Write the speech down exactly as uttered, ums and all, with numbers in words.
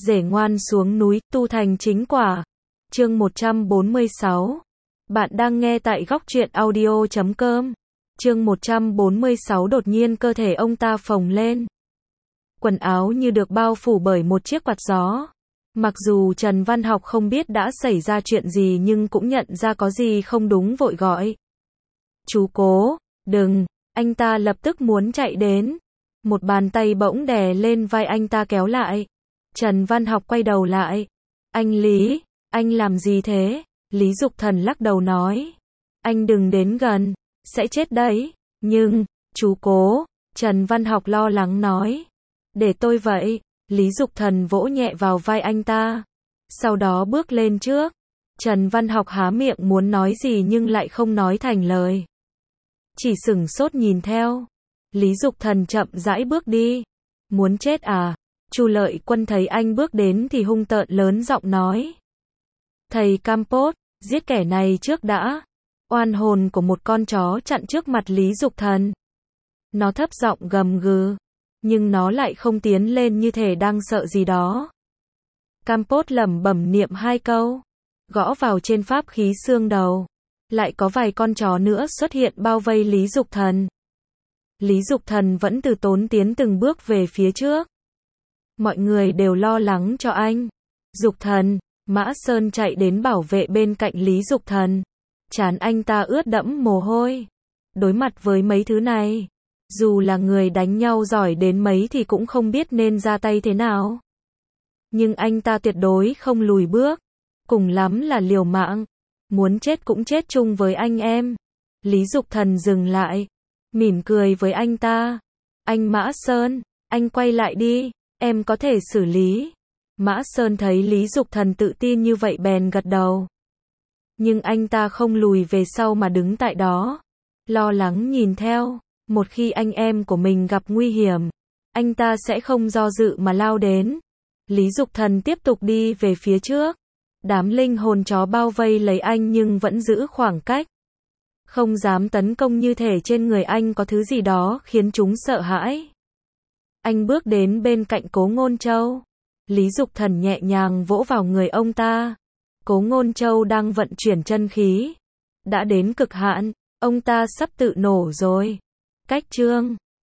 Rể ngoan xuống núi, tu thành chính quả. Chương một trăm bốn mươi sáu. Bạn đang nghe tại góc truyện audio chấm com. Chương một trăm bốn mươi sáu đột nhiên cơ thể ông ta phồng lên. Quần áo như được bao phủ bởi một chiếc quạt gió. Mặc dù Trần Văn Học không biết đã xảy ra chuyện gì nhưng cũng nhận ra có gì không đúng vội gọi. Chú Cố, đừng, anh ta lập tức muốn chạy đến. Một bàn tay bỗng đè lên vai anh ta kéo lại. Trần Văn Học quay đầu lại. Anh Lý, anh làm gì thế? Lý Dục Thần lắc đầu nói. Anh đừng đến gần, sẽ chết đấy. Nhưng, chú Cố, Trần Văn Học lo lắng nói. Để tôi vậy. Lý Dục Thần vỗ nhẹ vào vai anh ta. Sau đó bước lên trước. Trần Văn Học há miệng muốn nói gì nhưng lại không nói thành lời. Chỉ sửng sốt nhìn theo. Lý Dục Thần chậm rãi bước đi. Muốn chết à? Chu Lợi Quân thấy anh bước đến thì hung tợn lớn giọng nói. Thầy Campos, giết kẻ này trước đã. Oan hồn của một con chó chặn trước mặt Lý Dục Thần. Nó thấp giọng gầm gừ. Nhưng nó lại không tiến lên như thể đang sợ gì đó. Campos lẩm bẩm niệm hai câu. Gõ vào trên pháp khí xương đầu. Lại có vài con chó nữa xuất hiện bao vây Lý Dục Thần. Lý Dục Thần vẫn từ tốn tiến từng bước về phía trước. Mọi người đều lo lắng cho anh. Dục Thần, Mã Sơn chạy đến bảo vệ bên cạnh Lý Dục Thần. Trán anh ta ướt đẫm mồ hôi. Đối mặt với mấy thứ này, dù là người đánh nhau giỏi đến mấy thì cũng không biết nên ra tay thế nào. Nhưng anh ta tuyệt đối không lùi bước. Cùng lắm là liều mạng. Muốn chết cũng chết chung với anh em. Lý Dục Thần dừng lại. Mỉm cười với anh ta. Anh Mã Sơn, anh quay lại đi. Em có thể xử lý. Mã Sơn thấy Lý Dục Thần tự tin như vậy bèn gật đầu. Nhưng anh ta không lùi về sau mà đứng tại đó. Lo lắng nhìn theo. Một khi anh em của mình gặp nguy hiểm, anh ta sẽ không do dự mà lao đến. Lý Dục Thần tiếp tục đi về phía trước. Đám linh hồn chó bao vây lấy anh nhưng vẫn giữ khoảng cách. Không dám tấn công như thể trên người anh có thứ gì đó khiến chúng sợ hãi. Anh bước đến bên cạnh Cố Ngôn Châu. Lý Dục Thần nhẹ nhàng vỗ vào người ông ta. Cố Ngôn Châu đang vận chuyển chân khí. Đã đến cực hạn, ông ta sắp tự nổ rồi. Cách chương